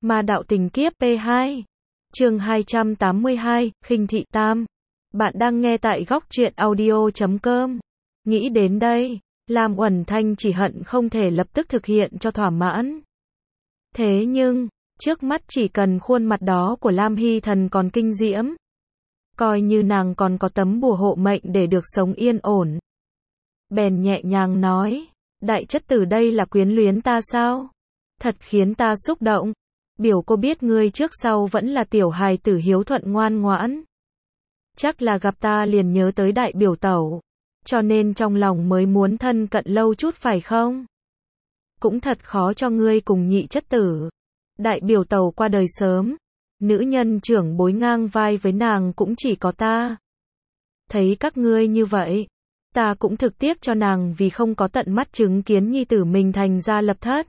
Ma đạo tình kiếp P2. Chương 282, khinh thị tam. Bạn đang nghe tại góc truyện audio.com. Nghĩ đến đây, Lam Uẩn Thanh chỉ hận không thể lập tức thực hiện cho thỏa mãn. Thế nhưng, trước mắt chỉ cần khuôn mặt đó của Lam Hy Thần còn kinh diễm, coi như nàng còn có tấm bùa hộ mệnh để được sống yên ổn. Bèn nhẹ nhàng nói, đại chất tử đây là quyến luyến ta sao? Thật khiến ta xúc động. Biểu cô biết ngươi trước sau vẫn là tiểu hài tử hiếu thuận ngoan ngoãn. Chắc là gặp ta liền nhớ tới đại biểu tẩu, cho nên trong lòng mới muốn thân cận lâu chút phải không? Cũng thật khó cho ngươi cùng nhị chất tử. Đại biểu tẩu qua đời sớm, nữ nhân trưởng bối ngang vai với nàng cũng chỉ có ta. Thấy các ngươi như vậy, ta cũng thực tiếc cho nàng vì không có tận mắt chứng kiến nhi tử mình thành gia lập thất.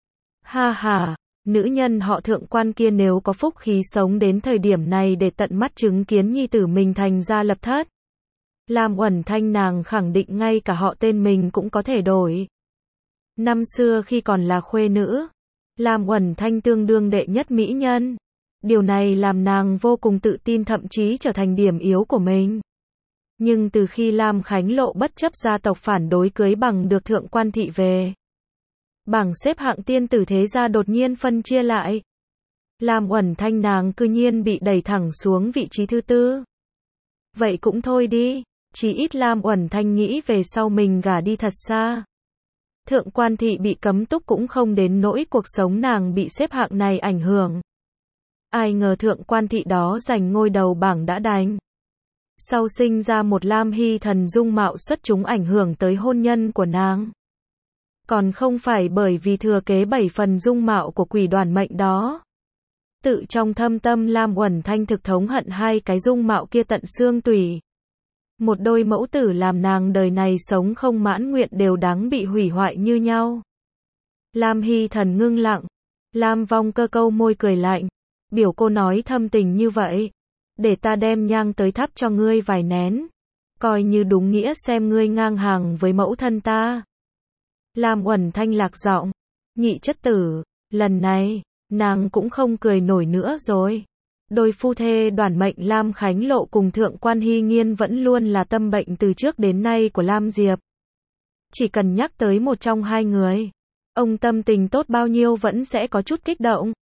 Ha ha, nữ nhân họ Thượng quan kia nếu có phúc khí sống đến thời điểm này để tận mắt chứng kiến nhi tử mình thành gia lập thất, Lam Uẩn Thanh nàng khẳng định ngay cả họ tên mình cũng có thể đổi. Năm xưa khi còn là khuê nữ, Lam Uẩn Thanh tương đương đệ nhất mỹ nhân. Điều này làm nàng vô cùng tự tin, thậm chí trở thành điểm yếu của mình. Nhưng từ khi Lam Khánh Lộ bất chấp gia tộc phản đối cưới bằng được Thượng quan thị về, bảng xếp hạng tiên tử thế gia đột nhiên phân chia lại. Lam Uẩn Thanh nàng cư nhiên bị đẩy thẳng xuống vị trí thứ tư. Vậy cũng thôi đi, chỉ ít Lam Uẩn Thanh nghĩ về sau mình gả đi thật xa. Thượng quan thị bị cấm túc cũng không đến nỗi cuộc sống nàng bị xếp hạng này ảnh hưởng. Ai ngờ thượng quan thị đó giành ngôi đầu bảng đã đành. Sau sinh ra một Lam Hy Thần dung mạo xuất chúng ảnh hưởng tới hôn nhân của nàng. Còn không phải bởi vì thừa kế 7 phần dung mạo của quỷ đoàn mệnh đó. Tự trong thâm tâm Lam Uẩn Thanh thực thống hận hai cái dung mạo kia tận xương tủy. Một đôi mẫu tử làm nàng đời này sống không mãn nguyện đều đáng bị hủy hoại như nhau. Lam Hy Thần ngưng lặng. Lam Vong Cơ câu môi cười lạnh. Biểu cô nói thâm tình như vậy, để ta đem nhang tới thắp cho ngươi vài nén, coi như đúng nghĩa xem ngươi ngang hàng với mẫu thân ta. Lam Uẩn Thanh lạc giọng, nhị chất tử, lần này, nàng cũng không cười nổi nữa rồi. Đôi phu thê đoản mệnh Lam Khánh Lộ cùng Thượng quan Hy Nghiên vẫn luôn là tâm bệnh từ trước đến nay của Lam Diệp. Chỉ cần nhắc tới một trong hai người, ông tâm tình tốt bao nhiêu vẫn sẽ có chút kích động.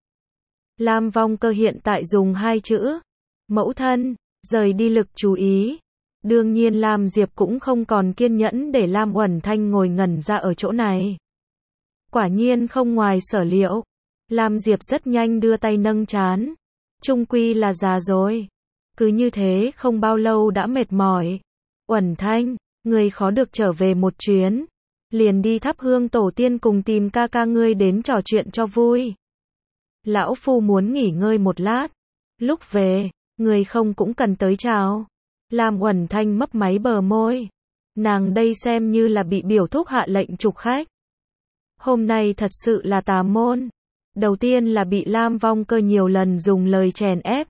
Lam Vong Cơ hiện tại dùng hai chữ mẫu thân, rời đi lực chú ý. Đương nhiên Lam Diệp cũng không còn kiên nhẫn để Lam Uẩn Thanh ngồi ngẩn ra ở chỗ này. Quả nhiên không ngoài sở liệu, Lam Diệp rất nhanh đưa tay nâng trán. Chung quy là già rồi. Cứ như thế không bao lâu đã mệt mỏi. Uẩn Thanh, người khó được trở về một chuyến. Liền đi thắp hương tổ tiên cùng tìm ca ca ngươi đến trò chuyện cho vui. Lão phu muốn nghỉ ngơi một lát. Lúc về, người không cũng cần tới chào. Lam Uẩn Thanh mấp máy bờ môi. Nàng đây xem như là bị biểu thúc hạ lệnh trục khách. Hôm nay thật sự là tà môn. Đầu tiên là bị Lam Vong Cơ nhiều lần dùng lời chèn ép.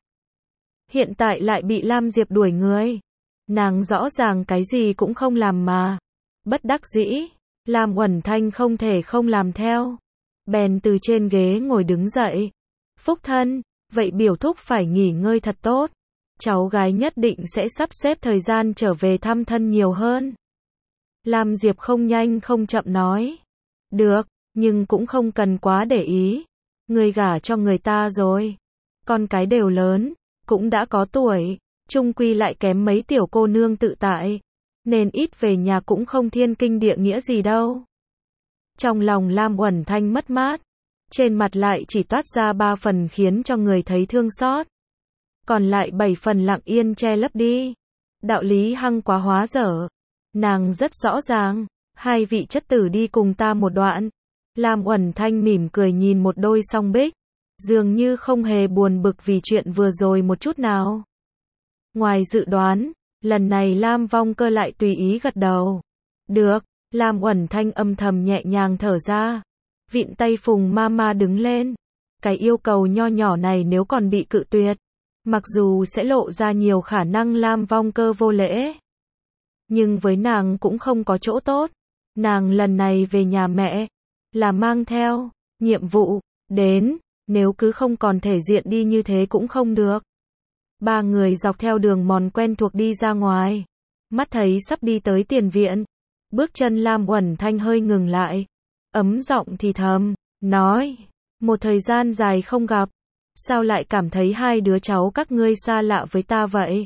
Hiện tại lại bị Lam Diệp đuổi người. Nàng rõ ràng cái gì cũng không làm mà. Bất đắc dĩ, Lam Uẩn Thanh không thể không làm theo. Bèn từ trên ghế ngồi đứng dậy. Phúc thân, vậy biểu thúc phải nghỉ ngơi thật tốt. Cháu gái nhất định sẽ sắp xếp thời gian trở về thăm thân nhiều hơn. Lam Diệp không nhanh không chậm nói. Được, nhưng cũng không cần quá để ý. Người gả cho người ta rồi. Con cái đều lớn, cũng đã có tuổi. Chung quy lại kém mấy tiểu cô nương tự tại. Nên ít về nhà cũng không thiên kinh địa nghĩa gì đâu. Trong lòng Lam Uẩn Thanh mất mát. Trên mặt lại chỉ toát ra 3 phần khiến cho người thấy thương xót. Còn lại 7 phần lặng yên che lấp đi. Đạo lý hăng quá hóa dở. Nàng rất rõ ràng. Hai vị chất tử đi cùng ta một đoạn. Lam Uẩn Thanh mỉm cười nhìn một đôi song bích. Dường như không hề buồn bực vì chuyện vừa rồi một chút nào. Ngoài dự đoán, lần này Lam Vong Cơ lại tùy ý gật đầu. Được, Lam Uẩn Thanh âm thầm nhẹ nhàng thở ra. Vịn tay Phùng Mama đứng lên. Cái yêu cầu nho nhỏ này nếu còn bị cự tuyệt, mặc dù sẽ lộ ra nhiều khả năng Lam Vong Cơ vô lễ, nhưng với nàng cũng không có chỗ tốt. Nàng lần này về nhà mẹ, là mang theo nhiệm vụ, đến nếu cứ không còn thể diện đi như thế cũng không được. Ba người dọc theo đường mòn quen thuộc đi ra ngoài. Mắt thấy sắp đi tới tiền viện. Bước chân Lam Uẩn Thanh hơi ngừng lại. Ấm giọng thì thầm, nói, một thời gian dài không gặp. Sao lại cảm thấy hai đứa cháu các ngươi xa lạ với ta vậy?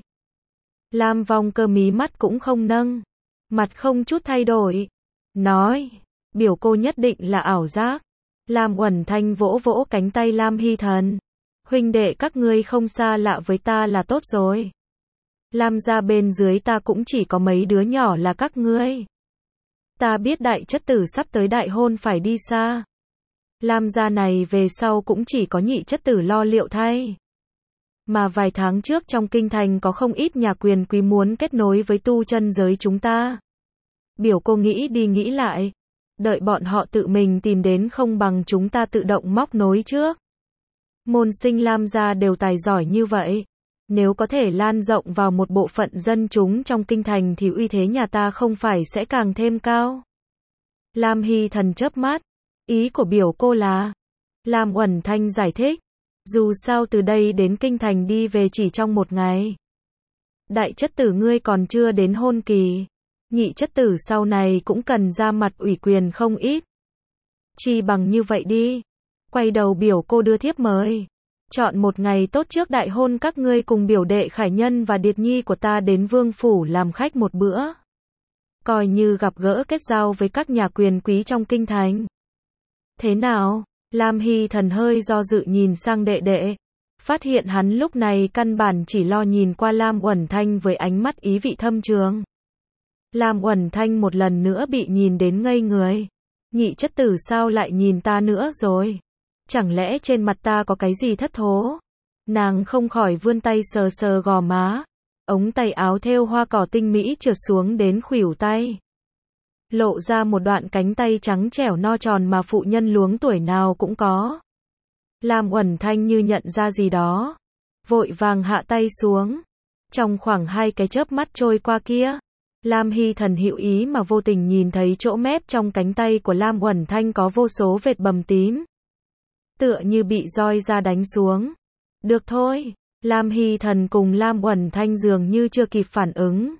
Lam Vong Cơ mí mắt cũng không nâng. Mặt không chút thay đổi. Nói, biểu cô nhất định là ảo giác. Lam Uẩn Thanh vỗ vỗ cánh tay Lam Hy Thần. Huynh đệ các ngươi không xa lạ với ta là tốt rồi. Lam gia bên dưới ta cũng chỉ có mấy đứa nhỏ là các ngươi. Ta biết đại chất tử sắp tới đại hôn phải đi xa. Lam gia này về sau cũng chỉ có nhị chất tử lo liệu thay. Mà vài tháng trước trong kinh thành có không ít nhà quyền quý muốn kết nối với tu chân giới chúng ta. Biểu cô nghĩ đi nghĩ lại. Đợi bọn họ tự mình tìm đến không bằng chúng ta tự động móc nối trước. Môn sinh Lam gia đều tài giỏi như vậy. Nếu có thể lan rộng vào một bộ phận dân chúng trong kinh thành thì uy thế nhà ta không phải sẽ càng thêm cao. Lam Hy Thần chớp mắt. Ý của biểu cô là. Lam Uẩn Thanh giải thích. Dù sao từ đây đến kinh thành đi về chỉ trong một ngày. Đại chất tử ngươi còn chưa đến hôn kỳ. Nhị chất tử sau này cũng cần ra mặt ủy quyền không ít. Chi bằng như vậy đi. Quay đầu biểu cô đưa thiếp mời. Chọn một ngày tốt trước đại hôn các ngươi cùng biểu đệ Khải Nhân và Điệt Nhi của ta đến Vương Phủ làm khách một bữa. Coi như gặp gỡ kết giao với các nhà quyền quý trong kinh thành. Thế nào? Lam Hy Thần hơi do dự nhìn sang đệ đệ. Phát hiện hắn lúc này căn bản chỉ lo nhìn qua Lam Uẩn Thanh với ánh mắt ý vị thâm trường. Lam Uẩn Thanh một lần nữa bị nhìn đến ngây người. Nhị chất tử sao lại nhìn ta nữa rồi? Chẳng lẽ trên mặt ta có cái gì thất thố? Nàng không khỏi vươn tay sờ sờ gò má. Ống tay áo thêu hoa cỏ tinh mỹ trượt xuống đến khuỷu tay. Lộ ra một đoạn cánh tay trắng trẻo no tròn mà phụ nhân luống tuổi nào cũng có. Lam Uẩn Thanh như nhận ra gì đó. Vội vàng hạ tay xuống. Trong khoảng 2 cái chớp mắt trôi qua kia. Lam Hy Thần hữu ý mà vô tình nhìn thấy chỗ mép trong cánh tay của Lam Uẩn Thanh có vô số vệt bầm tím. Tựa như bị roi ra đánh xuống. Được thôi. Lam Hy Thần cùng Lam Uẩn Thanh dường như chưa kịp phản ứng.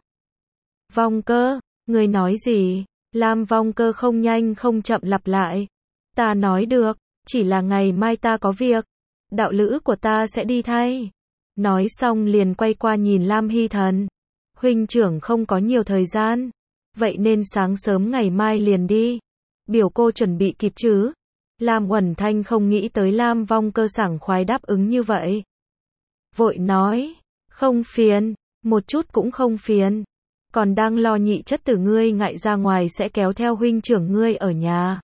Vong Cơ, ngươi nói gì? Lam Vong Cơ không nhanh không chậm lặp lại. Ta nói được, chỉ là ngày mai ta có việc. Đạo lữ của ta sẽ đi thay. Nói xong liền quay qua nhìn Lam Hy Thần. Huynh trưởng không có nhiều thời gian. Vậy nên sáng sớm ngày mai liền đi. Biểu cô chuẩn bị kịp chứ? Lam Uẩn Thanh không nghĩ tới Lam Vong Cơ sảng khoái đáp ứng như vậy. Vội nói, không phiền, một chút cũng không phiền. Còn đang lo nhị chất tử ngươi ngại ra ngoài sẽ kéo theo huynh trưởng ngươi ở nhà.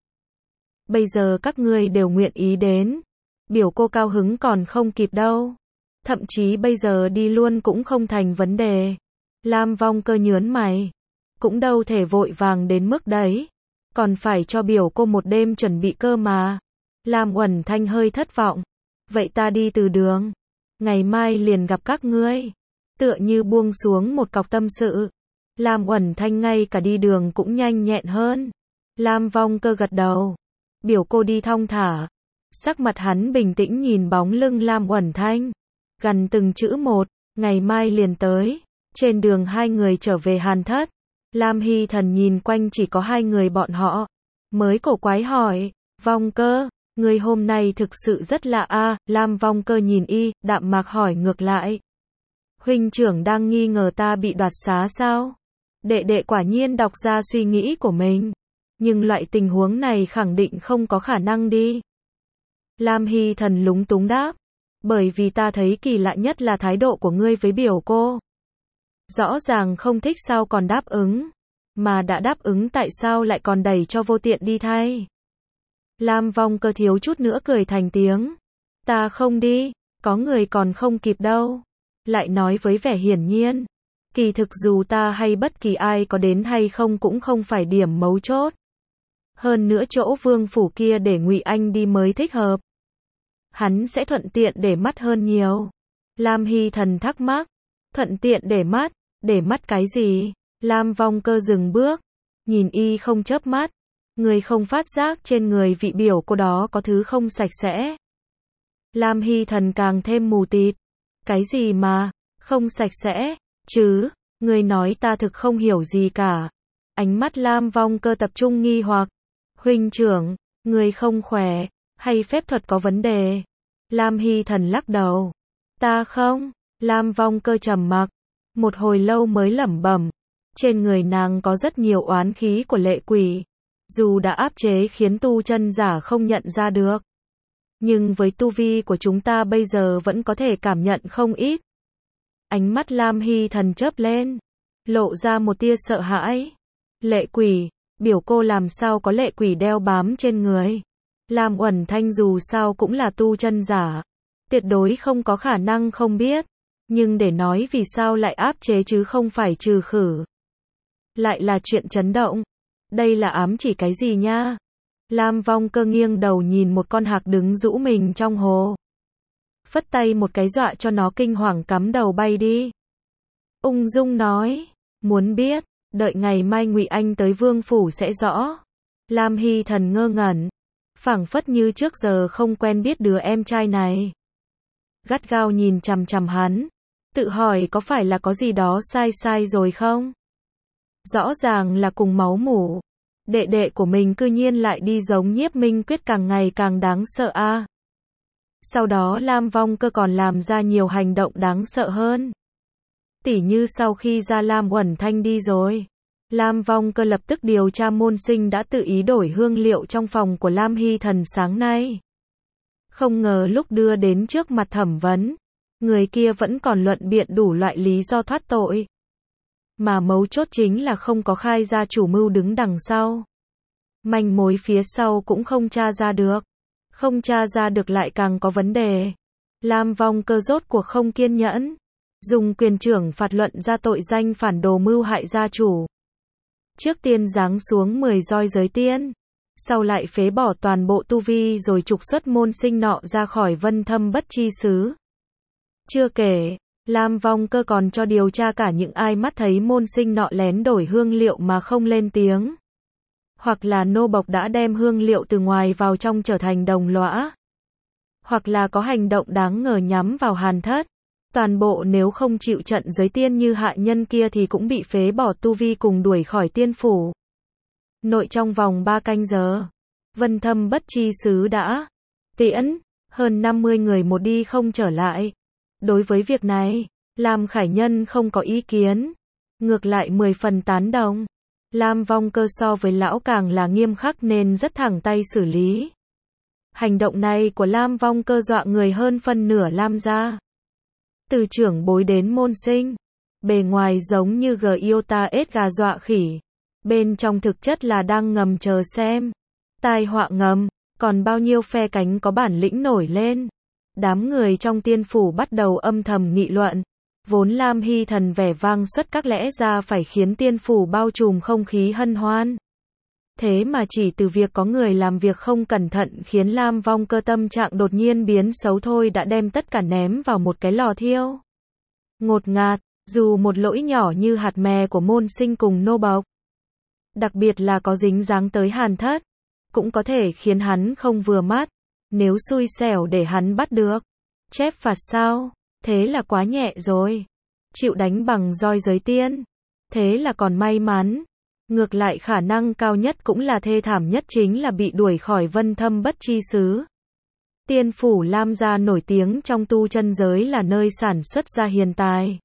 Bây giờ các ngươi đều nguyện ý đến. Biểu cô cao hứng còn không kịp đâu. Thậm chí bây giờ đi luôn cũng không thành vấn đề. Lam Vong Cơ nhớn mày. Cũng đâu thể vội vàng đến mức đấy. Còn phải cho biểu cô một đêm chuẩn bị cơ mà. Lam Uẩn Thanh hơi thất vọng. Vậy ta đi từ đường. Ngày mai liền gặp các ngươi. Tựa như buông xuống một cọc tâm sự. Lam Uẩn Thanh ngay cả đi đường cũng nhanh nhẹn hơn. Lam Vong Cơ gật đầu. Biểu cô đi thong thả. Sắc mặt hắn bình tĩnh nhìn bóng lưng Lam Uẩn Thanh. Gằn từng chữ một. Ngày mai liền tới. Trên đường hai người trở về Hàn Thất. Lam Hy Thần nhìn quanh chỉ có hai người bọn họ. Mới cổ quái hỏi. Vong Cơ, người hôm nay thực sự rất lạ a. Lam Vong Cơ nhìn y, đạm mạc hỏi ngược lại. Huynh trưởng đang nghi ngờ ta bị đoạt xá sao? Đệ đệ quả nhiên đọc ra suy nghĩ của mình. Nhưng loại tình huống này khẳng định không có khả năng đi. Lam Hy Thần lúng túng đáp. Bởi vì ta thấy kỳ lạ nhất là thái độ của ngươi với biểu cô. Rõ ràng không thích sao còn đáp ứng. Mà đã đáp ứng tại sao lại còn đẩy cho vô tiện đi thay. Lam Vong Cơ thiếu chút nữa cười thành tiếng. Ta không đi, có người còn không kịp đâu. Lại nói với vẻ hiển nhiên. Kỳ thực dù ta hay bất kỳ ai có đến hay không cũng không phải điểm mấu chốt. Hơn nữa chỗ Vương Phủ kia để Ngụy Anh đi mới thích hợp. Hắn sẽ thuận tiện để mắt hơn nhiều. Lam Hy Thần thắc mắc. Thuận tiện để mắt cái gì? Lam Vong Cơ dừng bước. Nhìn y không chớp mắt. Người không phát giác trên người vị biểu cô đó có thứ không sạch sẽ. Lam Hy Thần càng thêm mù tịt. Cái gì mà, không sạch sẽ, chứ, người nói ta thực không hiểu gì cả. Ánh mắt Lam Vong Cơ tập trung nghi hoặc. Huynh trưởng, người không khỏe, hay phép thuật có vấn đề? Lam Hy Thần lắc đầu. Ta không. Lam Vong Cơ trầm mặc. Một hồi lâu mới lẩm bẩm. Trên người nàng có rất nhiều oán khí của lệ quỷ. Dù đã áp chế khiến tu chân giả không nhận ra được. Nhưng với tu vi của chúng ta bây giờ vẫn có thể cảm nhận không ít. Ánh mắt Lam Hy Thần chớp lên. Lộ ra một tia sợ hãi. Lệ quỷ, biểu cô làm sao có lệ quỷ đeo bám trên người. Lam Uẩn Thanh dù sao cũng là tu chân giả. Tuyệt đối không có khả năng không biết. Nhưng để nói vì sao lại áp chế chứ không phải trừ khử. Lại là chuyện chấn động. Đây là ám chỉ cái gì nha? Lam Vong Cơ nghiêng đầu nhìn một con hạc đứng rũ mình trong hồ. Phất tay một cái dọa cho nó kinh hoàng cắm đầu bay đi. Ung dung nói. Muốn biết, đợi ngày mai Ngụy Anh tới Vương Phủ sẽ rõ. Lam Hy Thần ngơ ngẩn. Phảng phất như trước giờ không quen biết đứa em trai này. Gắt gao nhìn chằm chằm hắn. Tự hỏi có phải là có gì đó sai rồi không? Rõ ràng là cùng máu mủ. Đệ đệ của mình cư nhiên lại đi giống Nhiếp Minh Quyết càng ngày càng đáng sợ a. Sau đó Lam Vong Cơ còn làm ra nhiều hành động đáng sợ hơn. Tỉ như sau khi ra Lam Uẩn Thanh đi rồi. Lam Vong Cơ lập tức điều tra môn sinh đã tự ý đổi hương liệu trong phòng của Lam Hy Thần sáng nay. Không ngờ lúc đưa đến trước mặt thẩm vấn, người kia vẫn còn luận biện đủ loại lý do thoát tội. Mà mấu chốt chính là không có khai ra chủ mưu đứng đằng sau. Manh mối phía sau cũng không tra ra được. Không tra ra được lại càng có vấn đề. Lam Vong Cơ rốt cuộc không kiên nhẫn. Dùng quyền trưởng phạt luận ra tội danh phản đồ mưu hại gia chủ. Trước tiên giáng xuống 10 roi giới tiên. Sau lại phế bỏ toàn bộ tu vi rồi trục xuất môn sinh nọ ra khỏi Vân Thâm Bất Chi xứ. Chưa kể, Lam Vong Cơ còn cho điều tra cả những ai mắt thấy môn sinh nọ lén đổi hương liệu mà không lên tiếng. Hoặc là nô bộc đã đem hương liệu từ ngoài vào trong trở thành đồng lõa. Hoặc là có hành động đáng ngờ nhắm vào Hàn Thất. Toàn bộ nếu không chịu trận giới tiên như hạ nhân kia thì cũng bị phế bỏ tu vi cùng đuổi khỏi tiên phủ. Nội trong vòng 3 canh giờ, Vân Thâm Bất Chi xứ đã tiễn hơn 50 người một đi không trở lại. Đối với việc này, Lam Khải Nhân không có ý kiến, ngược lại 10 phần tán đồng. Lam Vong Cơ so với lão càng là nghiêm khắc nên rất thẳng tay xử lý. Hành động này của Lam Vong Cơ dọa người hơn phân nửa Lam gia. Từ trưởng bối đến môn sinh, bề ngoài giống như Giota ết gà dọa khỉ, bên trong thực chất là đang ngầm chờ xem. Tai họa ngầm, còn bao nhiêu phe cánh có bản lĩnh nổi lên. Đám người trong tiên phủ bắt đầu âm thầm nghị luận. Vốn Lam Hy Thần vẻ vang xuất các lẽ ra phải khiến tiên phủ bao trùm không khí hân hoan. Thế mà chỉ từ việc có người làm việc không cẩn thận khiến Lam Vong Cơ tâm trạng đột nhiên biến xấu thôi đã đem tất cả ném vào một cái lò thiêu. Ngột ngạt, dù một lỗi nhỏ như hạt mè của môn sinh cùng nô bộc, đặc biệt là có dính dáng tới Hàn Thất, cũng có thể khiến hắn không vừa mắt. Nếu xui xẻo để hắn bắt được, chép phạt sao? Thế là quá nhẹ rồi. Chịu đánh bằng roi giới tiên, thế là còn may mắn. Ngược lại khả năng cao nhất cũng là thê thảm nhất chính là bị đuổi khỏi Vân Thâm Bất Chi xứ. Tiên phủ Lam gia nổi tiếng trong tu chân giới là nơi sản xuất ra hiền tài.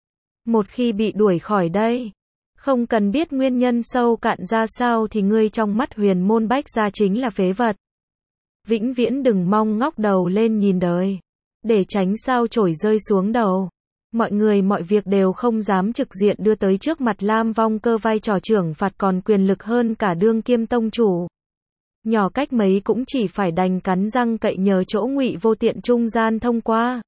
Một khi bị đuổi khỏi đây, không cần biết nguyên nhân sâu cạn ra sao thì ngươi trong mắt Huyền Môn Bách gia chính là phế vật. Vĩnh viễn đừng mong ngóc đầu lên nhìn đời, để tránh sao chổi rơi xuống đầu. Mọi người mọi việc đều không dám trực diện đưa tới trước mặt Lam Vong Cơ, vai trò trưởng phạt còn quyền lực hơn cả đương kim tông chủ. Nhỏ cách mấy cũng chỉ phải đành cắn răng cậy nhờ chỗ Ngụy Vô Tiện trung gian thông qua.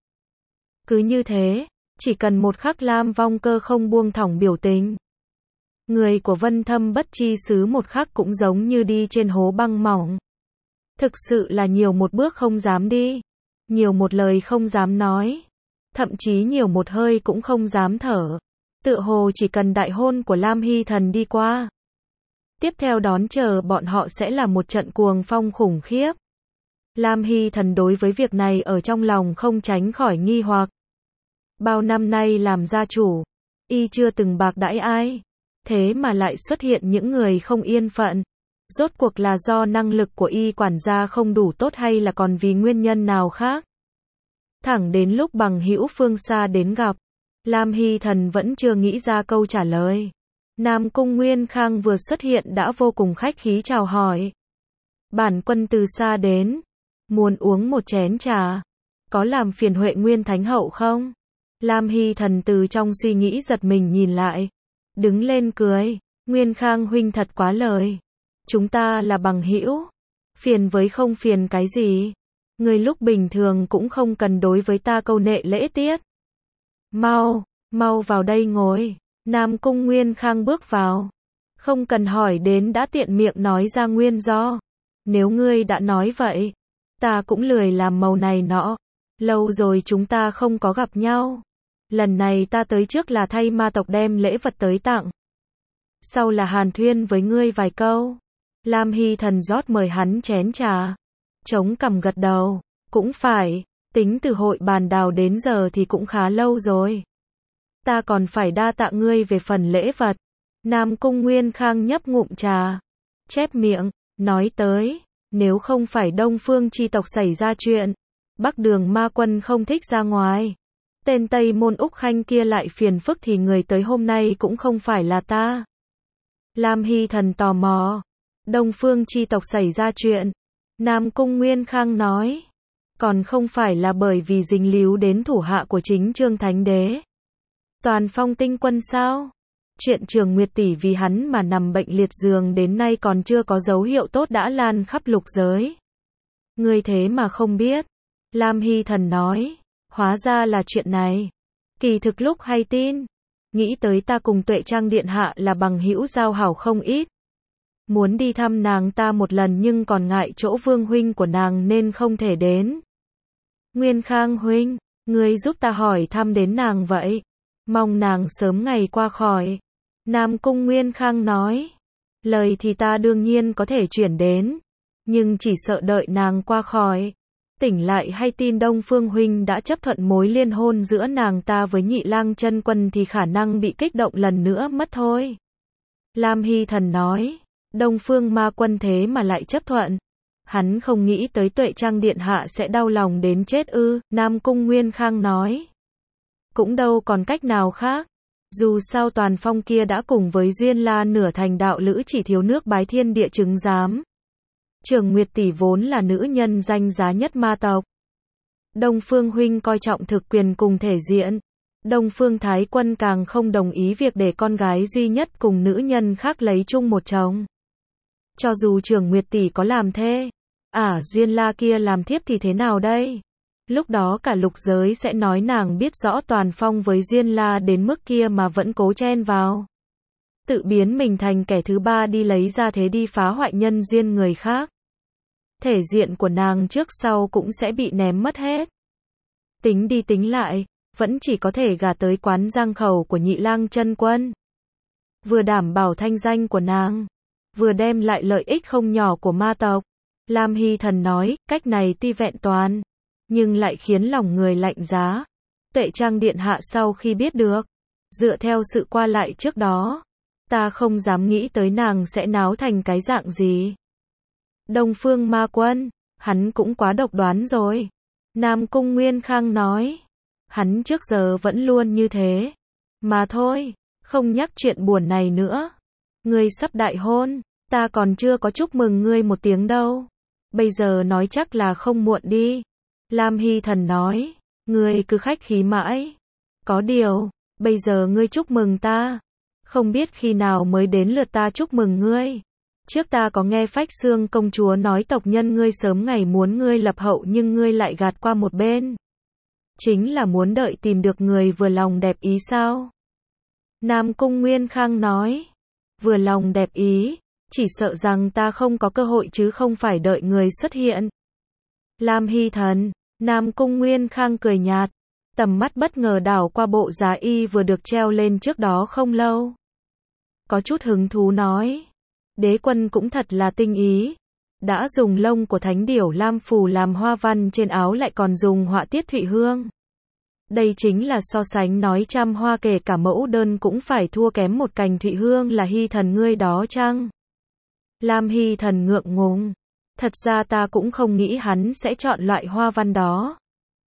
Cứ như thế, chỉ cần một khắc Lam Vong Cơ không buông thõng biểu tình. Người của Vân Thâm Bất Chi xứ một khắc cũng giống như đi trên hố băng mỏng. Thực sự là nhiều một bước không dám đi, nhiều một lời không dám nói, thậm chí nhiều một hơi cũng không dám thở. Tựa hồ chỉ cần đại hôn của Lam Hy Thần đi qua, tiếp theo đón chờ bọn họ sẽ là một trận cuồng phong khủng khiếp. Lam Hy Thần đối với việc này ở trong lòng không tránh khỏi nghi hoặc. Bao năm nay làm gia chủ, y chưa từng bạc đãi ai, thế mà lại xuất hiện những người không yên phận. Rốt cuộc là do năng lực của y quản gia không đủ tốt hay là còn vì nguyên nhân nào khác? Thẳng đến lúc bằng hữu phương xa đến gặp, Lam Hy Thần vẫn chưa nghĩ ra câu trả lời. Nam Cung Nguyên Khang vừa xuất hiện đã vô cùng khách khí chào hỏi. Bản quân từ xa đến, muốn uống một chén trà, có làm phiền Huệ Nguyên Thánh Hậu không? Lam Hy Thần từ trong suy nghĩ giật mình nhìn lại, đứng lên cười, Nguyên Khang huynh thật quá lời. Chúng ta là bằng hữu, phiền với không phiền cái gì. Người lúc bình thường cũng không cần đối với ta câu nệ lễ tiết. Mau vào đây ngồi. Nam Cung Nguyên Khang bước vào, không cần hỏi đến đã tiện miệng nói ra nguyên do. Nếu ngươi đã nói vậy, ta cũng lười làm màu này nọ. Lâu rồi chúng ta không có gặp nhau. Lần này ta tới trước là thay ma tộc đem lễ vật tới tặng. Sau là hàn thuyên với ngươi vài câu. Lam Hy Thần rót mời hắn chén trà. Chống cằm gật đầu, cũng phải, tính từ hội bàn đào đến giờ thì cũng khá lâu rồi. Ta còn phải đa tạ ngươi về phần lễ vật. Nam Cung Nguyên Khang nhấp ngụm trà, chép miệng, nói tới, nếu không phải Đông Phương chi tộc xảy ra chuyện, Bắc Đường ma quân không thích ra ngoài, tên Tây Môn Úc Khanh kia lại phiền phức thì người tới hôm nay cũng không phải là ta. Lam Hy Thần tò mò, Đông Phương chi tộc xảy ra chuyện, Nam Cung Nguyên Khang nói, còn không phải là bởi vì dính líu đến thủ hạ của chính Trương Thánh Đế, Toàn Phong Tinh Quân sao? Chuyện Trường Nguyệt tỷ vì hắn mà nằm bệnh liệt giường đến nay còn chưa có dấu hiệu tốt đã lan khắp lục giới. Ngươi thế mà không biết. Lam Hy Thần nói, hóa ra là chuyện này. Kỳ thực lúc hay tin, nghĩ tới ta cùng Tuệ Trang Điện Hạ là bằng hữu giao hảo không ít. Muốn đi thăm nàng ta một lần nhưng còn ngại chỗ vương huynh của nàng nên không thể đến. Nguyên Khang huynh, ngươi giúp ta hỏi thăm đến nàng vậy. Mong nàng sớm ngày qua khỏi. Nam Cung Nguyên Khang nói, lời thì ta đương nhiên có thể chuyển đến, nhưng chỉ sợ đợi nàng qua khỏi, tỉnh lại hay tin Đông Phương huynh đã chấp thuận mối liên hôn giữa nàng ta với Nhị Lang Chân Quân thì khả năng bị kích động lần nữa mất thôi. Lam Hy Thần nói, Đông Phương ma quân thế mà lại chấp thuận. Hắn không nghĩ tới Tuệ Trang Điện Hạ sẽ đau lòng đến chết ư. Nam Cung Nguyên Khang nói, cũng đâu còn cách nào khác. Dù sao Toàn Phong kia đã cùng với Duyên La nửa thành đạo lữ, chỉ thiếu nước bái thiên địa chứng giám. Trường Nguyệt tỷ vốn là nữ nhân danh giá nhất ma tộc. Đông Phương huynh coi trọng thực quyền cùng thể diện. Đông Phương Thái Quân càng không đồng ý việc để con gái duy nhất cùng nữ nhân khác lấy chung một chồng. Cho dù Trường Nguyệt tỷ có làm thê, Duyên La kia làm thiếp thì thế nào đây? Lúc đó cả lục giới sẽ nói nàng biết rõ Toàn Phong với Duyên La đến mức kia mà vẫn cố chen vào. Tự biến mình thành kẻ thứ ba đi lấy ra thế đi phá hoại nhân duyên người khác. Thể diện của nàng trước sau cũng sẽ bị ném mất hết. Tính đi tính lại, vẫn chỉ có thể gả tới quán giang khẩu của Nhị Lang Chân Quân. Vừa đảm bảo thanh danh của nàng, vừa đem lại lợi ích không nhỏ của ma tộc. Lam Hy Thần nói, cách này tuy vẹn toàn, nhưng lại khiến lòng người lạnh giá. Tuệ Trang Điện Hạ sau khi biết được, dựa theo sự qua lại trước đó, ta không dám nghĩ tới nàng sẽ náo thành cái dạng gì. Đông Phương ma quân, hắn cũng quá độc đoán rồi. Nam Cung Nguyên Khang nói, hắn trước giờ vẫn luôn như thế. Mà thôi, không nhắc chuyện buồn này nữa. Ngươi sắp đại hôn, ta còn chưa có chúc mừng ngươi một tiếng đâu. Bây giờ nói chắc là không muộn đi. Lam Hy Thần nói, ngươi cứ khách khí mãi. Có điều, bây giờ ngươi chúc mừng ta, không biết khi nào mới đến lượt ta chúc mừng ngươi. Trước ta có nghe Phách Xương công chúa nói tộc nhân ngươi sớm ngày muốn ngươi lập hậu nhưng ngươi lại gạt qua một bên. Chính là muốn đợi tìm được người vừa lòng đẹp ý sao? Nam Cung Nguyên Khang nói, vừa lòng đẹp ý, chỉ sợ rằng ta không có cơ hội chứ không phải đợi người xuất hiện. Lam Hy Thần, Nam Cung Nguyên Khang cười nhạt, tầm mắt bất ngờ đảo qua bộ giá y vừa được treo lên trước đó không lâu. Có chút hứng thú nói, đế quân cũng thật là tinh ý. Đã dùng lông của thánh điểu lam phù làm hoa văn trên áo lại còn dùng họa tiết thụy hương. Đây chính là so sánh nói trăm hoa, kể cả mẫu đơn cũng phải thua kém một cành thụy hương là Hy Thần ngươi đó chăng? Lam Hy Thần ngượng ngùng. Thật ra ta cũng không nghĩ hắn sẽ chọn loại hoa văn đó.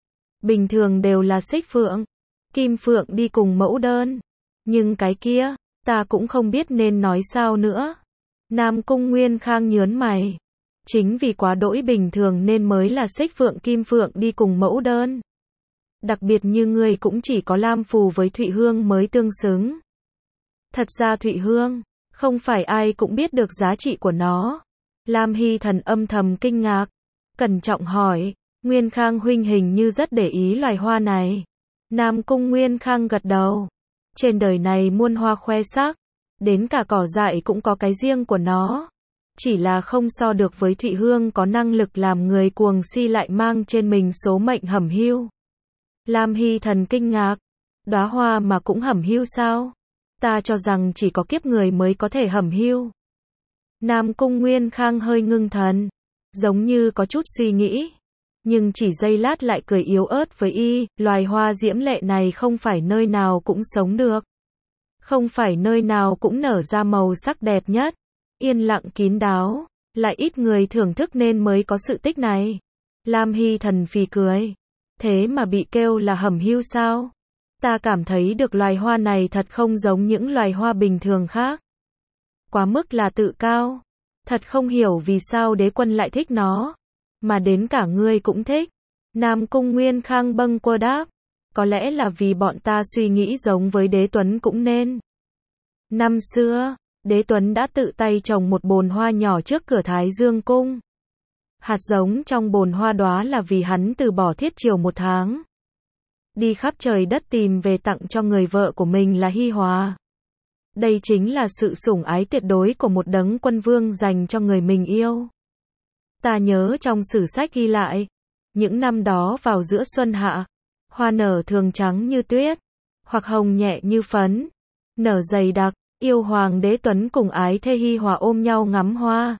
Bình thường đều là xích phượng, kim phượng đi cùng mẫu đơn. Nhưng cái kia, ta cũng không biết nên nói sao nữa. Nam Cung Nguyên Khang nhớn mày. Chính vì quá đỗi bình thường nên mới là xích phượng kim phượng đi cùng mẫu đơn. Đặc biệt như ngươi cũng chỉ có lam phù với thụy hương mới tương xứng. Thật ra thụy hương, không phải ai cũng biết được giá trị của nó. Lam Hy Thần âm thầm kinh ngạc, cẩn trọng hỏi, Nguyên Khang huynh hình như rất để ý loài hoa này. Nam Cung Nguyên Khang gật đầu. Trên đời này muôn hoa khoe sắc, đến cả cỏ dại cũng có cái riêng của nó. Chỉ là không so được với thụy hương có năng lực làm người cuồng si lại mang trên mình số mệnh hẩm hiu. Lam Hy Thần kinh ngạc, đóa hoa mà cũng hẩm hiu sao? Ta cho rằng chỉ có kiếp người mới có thể hẩm hiu. Nam Cung Nguyên Khang hơi ngưng thần, giống như có chút suy nghĩ, nhưng chỉ giây lát lại cười yếu ớt với y, loài hoa diễm lệ này không phải nơi nào cũng sống được. Không phải nơi nào cũng nở ra màu sắc đẹp nhất, yên lặng kín đáo, lại ít người thưởng thức nên mới có sự tích này. Lam Hy Thần phì cười, thế mà bị kêu là hẩm hiu sao? Ta cảm thấy được loài hoa này thật không giống những loài hoa bình thường khác. Quá mức là tự cao. Thật không hiểu vì sao đế quân lại thích nó. Mà đến cả ngươi cũng thích. Nam Cung Nguyên Khang bâng quơ đáp. Có lẽ là vì bọn ta suy nghĩ giống với đế tuấn cũng nên. Năm xưa, đế tuấn đã tự tay trồng một bồn hoa nhỏ trước cửa Thái Dương Cung. Hạt giống trong bồn hoa đó là vì hắn từ bỏ thiết triều 1 tháng. Đi khắp trời đất tìm về tặng cho người vợ của mình là Hi Hòa. Đây chính là sự sủng ái tuyệt đối của một đấng quân vương dành cho người mình yêu. Ta nhớ trong sử sách ghi lại, những năm đó vào giữa xuân hạ, hoa nở thường trắng như tuyết, hoặc hồng nhẹ như phấn, nở dày đặc, yêu hoàng đế tuấn cùng ái thê Hi Hòa ôm nhau ngắm hoa.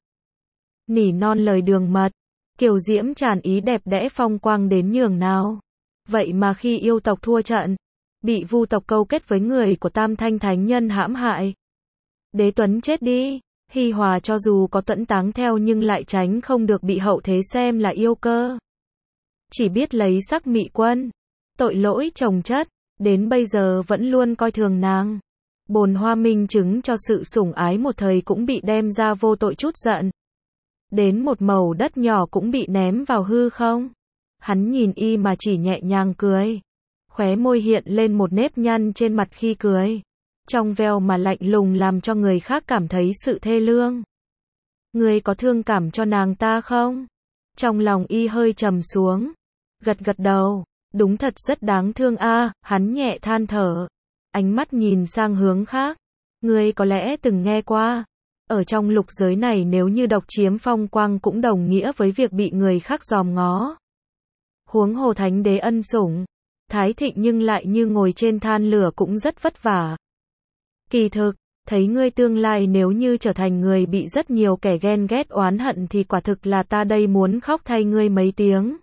Nỉ non lời đường mật, kiều diễm tràn ý đẹp đẽ phong quang đến nhường nào. Vậy mà khi yêu tộc thua trận, bị vu tộc câu kết với người của Tam Thanh Thánh Nhân hãm hại. Đế tuấn chết đi, Hi Hòa cho dù có tuẫn táng theo nhưng lại tránh không được bị hậu thế xem là yêu cơ. Chỉ biết lấy sắc mị quân, tội lỗi chồng chất, đến bây giờ vẫn luôn coi thường nàng. Bồn hoa minh chứng cho sự sủng ái một thời cũng bị đem ra vô tội chút giận. Đến một mẩu đất nhỏ cũng bị ném vào hư không. Hắn nhìn y mà chỉ nhẹ nhàng cười. Khóe môi hiện lên một nếp nhăn trên mặt khi cười. Trong veo mà lạnh lùng làm cho người khác cảm thấy sự thê lương. Ngươi có thương cảm cho nàng ta không? Trong lòng y hơi trầm xuống. Gật gật đầu. Đúng thật rất đáng thương a. Hắn nhẹ than thở. Ánh mắt nhìn sang hướng khác. Ngươi có lẽ từng nghe qua. Ở trong lục giới này nếu như độc chiếm phong quang cũng đồng nghĩa với việc bị người khác dòm ngó. Huống hồ thánh đế ân sủng, thái thịnh nhưng lại như ngồi trên than lửa cũng rất vất vả. Kỳ thực, thấy ngươi tương lai nếu như trở thành người bị rất nhiều kẻ ghen ghét oán hận thì quả thực là ta đây muốn khóc thay ngươi mấy tiếng.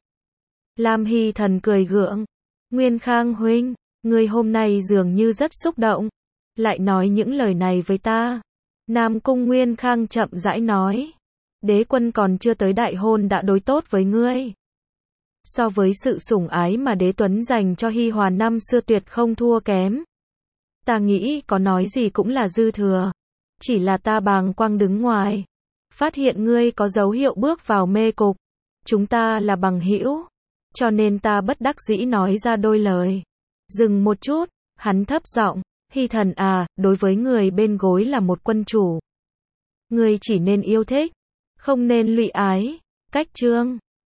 Lam Hy Thần cười gượng. Nguyên Khang huynh, ngươi hôm nay dường như rất xúc động. Lại nói những lời này với ta. Nam Cung Nguyên Khang chậm rãi nói. Đế quân còn chưa tới đại hôn đã đối tốt với ngươi. So với sự sủng ái mà đế tuấn dành cho Hi Hòa năm xưa tuyệt không thua kém. Ta nghĩ có nói gì cũng là dư thừa. Chỉ là ta bàng quang đứng ngoài. Phát hiện ngươi có dấu hiệu bước vào mê cục. Chúng ta là bằng hữu. Cho nên ta bất đắc dĩ nói ra đôi lời. Dừng một chút, hắn thấp giọng. Hy Thần à, đối với người bên gối là một quân chủ. Ngươi chỉ nên yêu thích. Không nên lụy ái. Cách chương